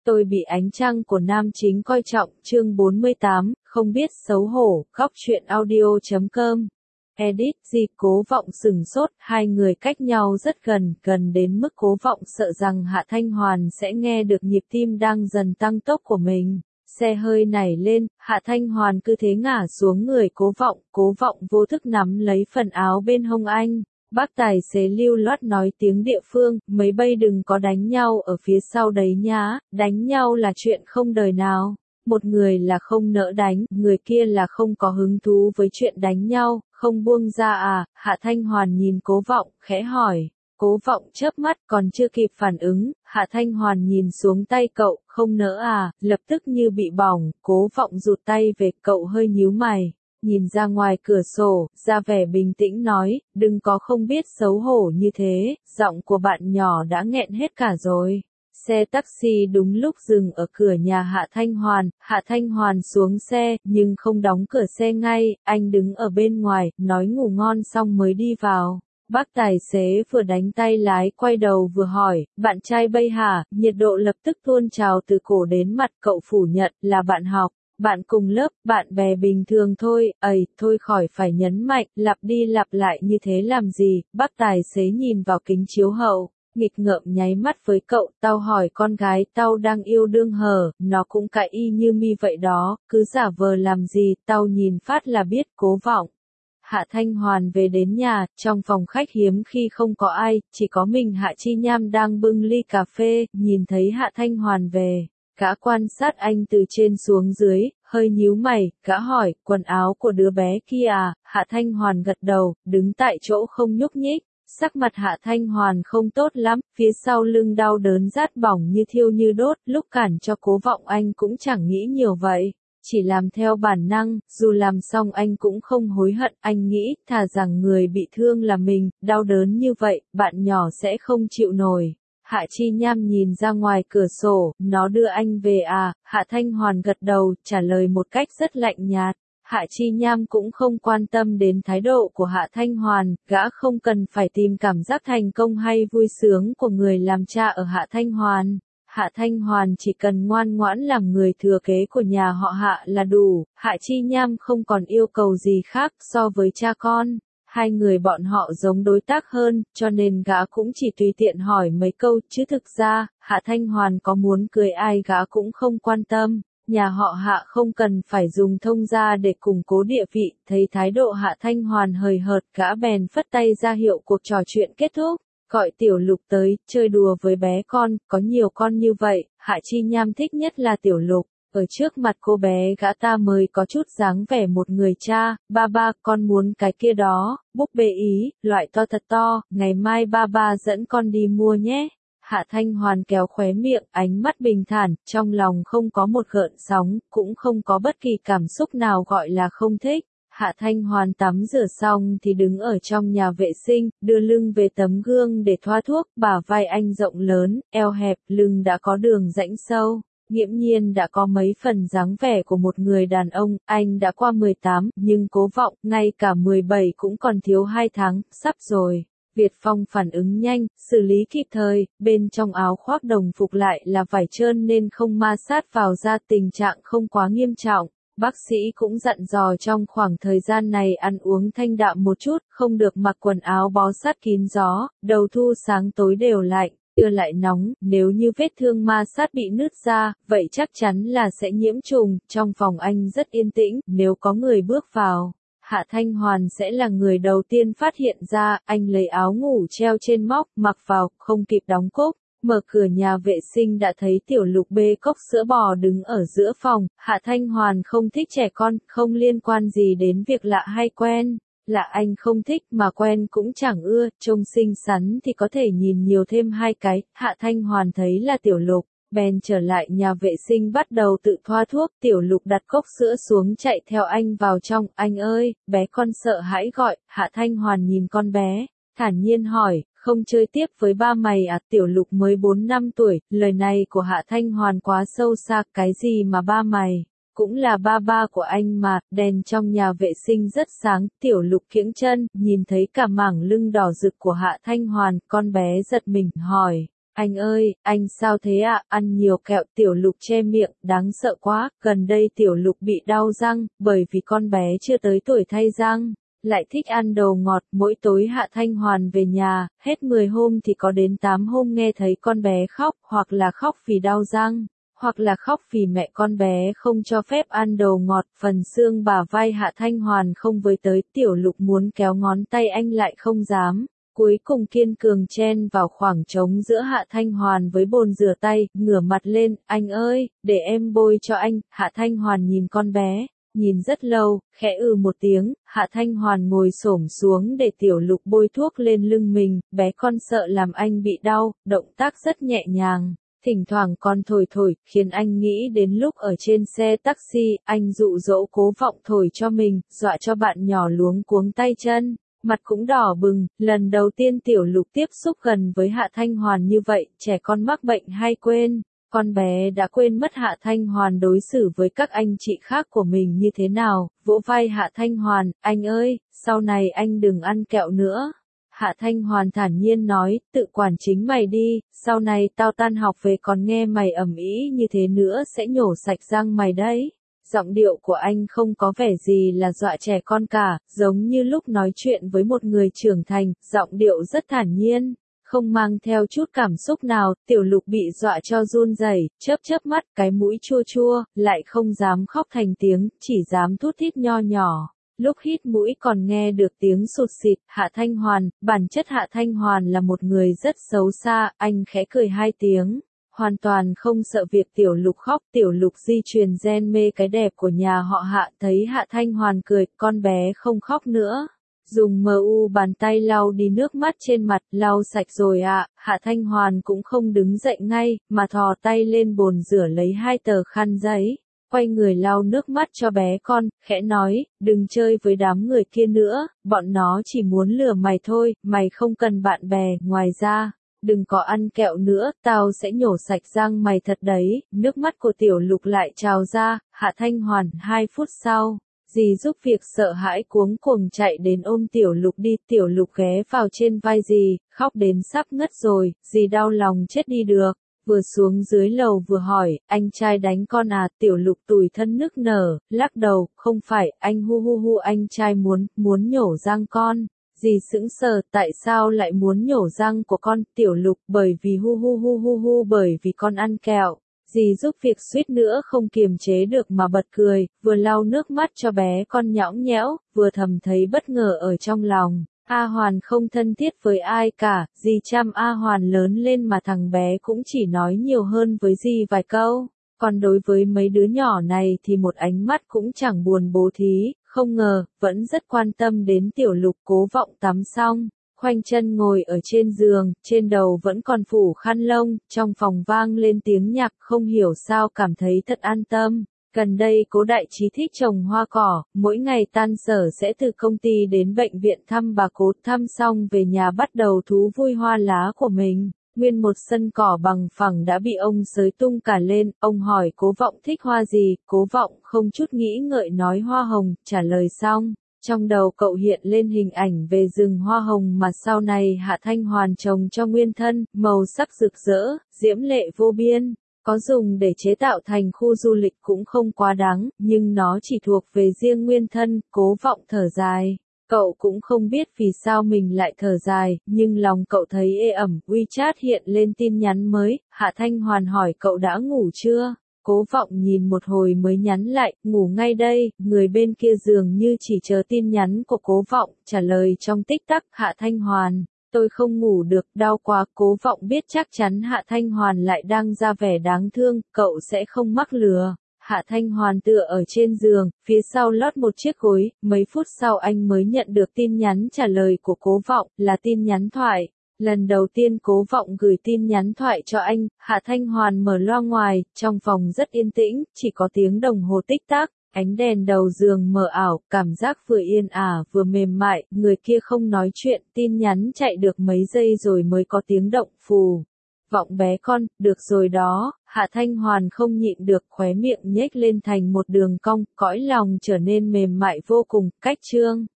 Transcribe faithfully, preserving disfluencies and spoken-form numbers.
Tôi bị ánh trăng của nam chính coi trọng, chương bốn mươi tám, không biết xấu hổ, góc truyện audio chấm com. Edit, gì Cố Vọng sửng sốt, hai người cách nhau rất gần, gần đến mức Cố Vọng sợ rằng Hạ Thanh Hoàn sẽ nghe được nhịp tim đang dần tăng tốc của mình. Xe hơi nảy lên, Hạ Thanh Hoàn cứ thế ngả xuống người Cố Vọng, Cố Vọng vô thức nắm lấy phần áo bên hông anh. Bác tài xế lưu loát nói tiếng địa phương, mấy bay đừng có đánh nhau ở phía sau đấy nhá, đánh nhau là chuyện không đời nào. Một người là không nỡ đánh, người kia là không có hứng thú với chuyện đánh nhau, không buông ra à, Hạ Thanh Hoàn nhìn Cố Vọng, khẽ hỏi. Cố Vọng chớp mắt còn chưa kịp phản ứng, Hạ Thanh Hoàn nhìn xuống tay cậu, không nỡ à, lập tức như bị bỏng, Cố Vọng rụt tay về, cậu hơi nhíu mày. Nhìn ra ngoài cửa sổ, ra vẻ bình tĩnh nói, đừng có không biết xấu hổ như thế, giọng của bạn nhỏ đã nghẹn hết cả rồi. Xe taxi đúng lúc dừng ở cửa nhà Hạ Thanh Hoàn, Hạ Thanh Hoàn xuống xe, nhưng không đóng cửa xe ngay, anh đứng ở bên ngoài, nói ngủ ngon xong mới đi vào. Bác tài xế vừa đánh tay lái quay đầu vừa hỏi, bạn trai bay hả, nhiệt độ lập tức tuôn trào từ cổ đến mặt, cậu phủ nhận là bạn học. Bạn cùng lớp, bạn bè bình thường thôi, ầy, thôi khỏi phải nhấn mạnh, lặp đi lặp lại như thế làm gì, bác tài xế nhìn vào kính chiếu hậu, nghịch ngợm nháy mắt với cậu, tao hỏi con gái tao đang yêu đương hờ, nó cũng cãi y như mi vậy đó, cứ giả vờ làm gì, tao nhìn phát là biết. Cố Vọng. Hạ Thanh Hoàn về đến nhà, trong phòng khách hiếm khi không có ai, chỉ có mình Hạ Chi Nham đang bưng ly cà phê, nhìn thấy Hạ Thanh Hoàn về. Gã quan sát anh từ trên xuống dưới, hơi nhíu mày, gã hỏi, quần áo của đứa bé kia à, Hạ Thanh Hoàn gật đầu, đứng tại chỗ không nhúc nhích, sắc mặt Hạ Thanh Hoàn không tốt lắm, phía sau lưng đau đớn rát bỏng như thiêu như đốt, lúc cản cho Cố Vọng anh cũng chẳng nghĩ nhiều vậy, chỉ làm theo bản năng, dù làm xong anh cũng không hối hận, anh nghĩ, thà rằng người bị thương là mình, đau đớn như vậy, bạn nhỏ sẽ không chịu nổi. Hạ Chi Nham nhìn ra ngoài cửa sổ, nó đưa anh về à, Hạ Thanh Hoàn gật đầu, trả lời một cách rất lạnh nhạt. Hạ Chi Nham cũng không quan tâm đến thái độ của Hạ Thanh Hoàn, gã không cần phải tìm cảm giác thành công hay vui sướng của người làm cha ở Hạ Thanh Hoàn. Hạ Thanh Hoàn chỉ cần ngoan ngoãn làm người thừa kế của nhà họ Hạ là đủ, Hạ Chi Nham không còn yêu cầu gì khác so với cha con. Hai người bọn họ giống đối tác hơn, cho nên gã cũng chỉ tùy tiện hỏi mấy câu, chứ thực ra, Hạ Thanh Hoàn có muốn cưới ai gã cũng không quan tâm. Nhà họ Hạ không cần phải dùng thông gia để củng cố địa vị, thấy thái độ Hạ Thanh Hoàn hời hợt, gã bèn phất tay ra hiệu cuộc trò chuyện kết thúc. Gọi Tiểu Lục tới, chơi đùa với bé con, có nhiều con như vậy, Hạ Chi Nham thích nhất là Tiểu Lục. Ở trước mặt cô bé gã ta mới có chút dáng vẻ một người cha, ba ba, con muốn cái kia đó, búp bê Ý, loại to thật to, ngày mai ba ba dẫn con đi mua nhé. Hạ Thanh Hoàn kéo khóe miệng, ánh mắt bình thản, trong lòng không có một gợn sóng, cũng không có bất kỳ cảm xúc nào gọi là không thích. Hạ Thanh Hoàn tắm rửa xong thì đứng ở trong nhà vệ sinh, đưa lưng về tấm gương để thoa thuốc, bả vai anh rộng lớn, eo hẹp, lưng đã có đường rãnh sâu. Nghiễm nhiên đã có mấy phần dáng vẻ của một người đàn ông, anh đã qua mười tám, nhưng Cố Vọng, ngay cả mười bảy cũng còn thiếu hai tháng, sắp rồi. Việt Phong phản ứng nhanh, xử lý kịp thời, bên trong áo khoác đồng phục lại là vải trơn nên không ma sát vào da, tình trạng không quá nghiêm trọng. Bác sĩ cũng dặn dò trong khoảng thời gian này ăn uống thanh đạm một chút, không được mặc quần áo bó sát kín gió, đầu thu sáng tối đều lạnh. Trưa lại nóng, nếu như vết thương ma sát bị nứt ra, vậy chắc chắn là sẽ nhiễm trùng. Trong phòng anh rất yên tĩnh, nếu có người bước vào, Hạ Thanh Hoàn sẽ là người đầu tiên phát hiện ra. Anh lấy áo ngủ treo trên móc, mặc vào, không kịp đóng cúc. Mở cửa nhà vệ sinh đã thấy Tiểu Lục bê cốc sữa bò đứng ở giữa phòng. Hạ Thanh Hoàn không thích trẻ con, không liên quan gì đến việc lạ hay quen. Là anh không thích mà quen cũng chẳng ưa, trông xinh xắn thì có thể nhìn nhiều thêm hai cái. Hạ Thanh Hoàn thấy là Tiểu Lục, bèn trở lại nhà vệ sinh bắt đầu tự thoa thuốc. Tiểu Lục đặt cốc sữa xuống chạy theo anh vào trong. Anh ơi, bé con sợ hãi gọi. Hạ Thanh Hoàn nhìn con bé, thản nhiên hỏi, không chơi tiếp với ba mày à? Tiểu Lục mới bốn năm tuổi, lời này của Hạ Thanh Hoàn quá sâu xa, cái gì mà ba mày? Cũng là ba ba của anh mà. Đèn trong nhà vệ sinh rất sáng, Tiểu Lục kiễng chân, nhìn thấy cả mảng lưng đỏ rực của Hạ Thanh Hoàn, con bé giật mình, hỏi, Anh ơi, anh sao thế ạ, ăn nhiều kẹo. Tiểu Lục che miệng, đáng sợ quá, gần đây Tiểu Lục bị đau răng, bởi vì con bé chưa tới tuổi thay răng, lại thích ăn đồ ngọt. Mỗi tối Hạ Thanh Hoàn về nhà, hết mười hôm thì có đến tám hôm nghe thấy con bé khóc, hoặc là khóc vì đau răng, hoặc là khóc vì mẹ con bé không cho phép ăn đồ ngọt. Phần xương bả vai Hạ Thanh Hoàn không với tới, Tiểu Lục muốn kéo ngón tay anh lại không dám. Cuối cùng kiên cường chen vào khoảng trống giữa Hạ Thanh Hoàn với bồn rửa tay, ngửa mặt lên, anh ơi, để em bôi cho anh. Hạ Thanh Hoàn nhìn con bé, nhìn rất lâu, khẽ ừ một tiếng. Hạ Thanh Hoàn ngồi xổm xuống để Tiểu Lục bôi thuốc lên lưng mình, bé con sợ làm anh bị đau, động tác rất nhẹ nhàng. Thỉnh thoảng còn thổi thổi, khiến anh nghĩ đến lúc ở trên xe taxi, anh dụ dỗ Cố Vọng thổi cho mình, dọa cho bạn nhỏ luống cuống tay chân. Mặt cũng đỏ bừng, lần đầu tiên Tiểu Lục tiếp xúc gần với Hạ Thanh Hoàn như vậy, trẻ con mắc bệnh hay quên, con bé đã quên mất Hạ Thanh Hoàn đối xử với các anh chị khác của mình như thế nào, vỗ vai Hạ Thanh Hoàn, anh ơi, sau này anh đừng ăn kẹo nữa. Hạ Thanh Hoàn thản nhiên nói, tự quản chính mày đi, sau này tao tan học về còn nghe mày ầm ĩ như thế nữa sẽ nhổ sạch răng mày đấy. Giọng điệu của anh không có vẻ gì là dọa trẻ con cả, giống như lúc nói chuyện với một người trưởng thành, giọng điệu rất thản nhiên, không mang theo chút cảm xúc nào. Tiểu Lục bị dọa cho run rẩy, chớp chớp mắt, cái mũi chua chua, lại không dám khóc thành tiếng, chỉ dám thút thít nho nhỏ. Lúc hít mũi còn nghe được tiếng sụt sịt. Hạ Thanh Hoàn, bản chất Hạ Thanh Hoàn là một người rất xấu xa, anh khẽ cười hai tiếng. Hoàn toàn không sợ việc Tiểu Lục khóc. Tiểu Lục di truyền gen mê cái đẹp của nhà họ Hạ, thấy Hạ Thanh Hoàn cười, con bé không khóc nữa. Dùng mờ u bàn tay lau đi nước mắt trên mặt, lau sạch rồi ạ. À. Hạ Thanh Hoàn cũng không đứng dậy ngay, mà thò tay lên bồn rửa lấy hai tờ khăn giấy, quay người lau nước mắt cho bé con, khẽ nói, đừng chơi với đám người kia nữa, bọn nó chỉ muốn lừa mày thôi, mày không cần bạn bè, ngoài ra. Đừng có ăn kẹo nữa, tao sẽ nhổ sạch răng mày thật đấy. Nước mắt của Tiểu Lục lại trào ra. Hạ Thanh Hoàn, hai phút sau, dì giúp việc sợ hãi cuống cuồng chạy đến ôm Tiểu Lục đi. Tiểu Lục ghé vào trên vai dì, khóc đến sắp ngất rồi, dì đau lòng chết đi được. Vừa xuống dưới lầu vừa hỏi, anh trai đánh con à? Tiểu Lục tủi thân nức nở, lắc đầu, không phải, anh hu hu hu anh trai muốn, muốn nhổ răng con. Dì sững sờ, tại sao lại muốn nhổ răng của con? Tiểu Lục, bởi vì hu hu hu hu hu bởi vì con ăn kẹo. Dì giúp việc suýt nữa không kiềm chế được mà bật cười, vừa lau nước mắt cho bé con nhõng nhẽo, vừa thầm thấy bất ngờ ở trong lòng. A Hoàn không thân thiết với ai cả, dì chăm A Hoàn lớn lên mà thằng bé cũng chỉ nói nhiều hơn với dì vài câu. Còn đối với mấy đứa nhỏ này thì một ánh mắt cũng chẳng buồn bố thí. Không ngờ, vẫn rất quan tâm đến Tiểu Lục. Cố Vọng tắm xong, khoanh chân ngồi ở trên giường, trên đầu vẫn còn phủ khăn lông, trong phòng vang lên tiếng nhạc, không hiểu sao cảm thấy thật an tâm. Gần đây Cố Đại Trí thích trồng hoa cỏ, mỗi ngày tan sở sẽ từ công ty đến bệnh viện thăm bà Cố, thăm xong về nhà bắt đầu thú vui hoa lá của mình. Nguyên một sân cỏ bằng phẳng đã bị ông xới tung cả lên, ông hỏi Cố Vọng thích hoa gì, Cố Vọng không chút nghĩ ngợi nói hoa hồng, trả lời xong, trong đầu cậu hiện lên hình ảnh về rừng hoa hồng mà sau này Hạ Thanh Hoàn trồng cho nguyên thân, màu sắc rực rỡ, diễm lệ vô biên, có dùng để chế tạo thành khu du lịch cũng không quá đáng, nhưng nó chỉ thuộc về riêng nguyên thân. Cố Vọng thở dài. Cậu cũng không biết vì sao mình lại thở dài, nhưng lòng cậu thấy ê ẩm. WeChat hiện lên tin nhắn mới, Hạ Thanh Hoàn hỏi cậu đã ngủ chưa? Cố Vọng nhìn một hồi mới nhắn lại, ngủ ngay đây. Người bên kia dường như chỉ chờ tin nhắn của Cố Vọng, trả lời trong tích tắc. Hạ Thanh Hoàn, tôi không ngủ được, đau quá. Cố Vọng biết chắc chắn Hạ Thanh Hoàn lại đang ra vẻ đáng thương, cậu sẽ không mắc lừa. Hạ Thanh Hoàn tựa ở trên giường, phía sau lót một chiếc gối, mấy phút sau anh mới nhận được tin nhắn trả lời của Cố Vọng, là tin nhắn thoại. Lần đầu tiên Cố Vọng gửi tin nhắn thoại cho anh, Hạ Thanh Hoàn mở loa ngoài, trong phòng rất yên tĩnh, chỉ có tiếng đồng hồ tích tắc, ánh đèn đầu giường mờ ảo, cảm giác vừa yên ả vừa mềm mại, người kia không nói chuyện, tin nhắn chạy được mấy giây rồi mới có tiếng động phù. Vọng bé con, được rồi đó. Hạ Thanh Hoàn không nhịn được, khóe miệng nhếch lên thành một đường cong, cõi lòng trở nên mềm mại vô cùng. Cách chương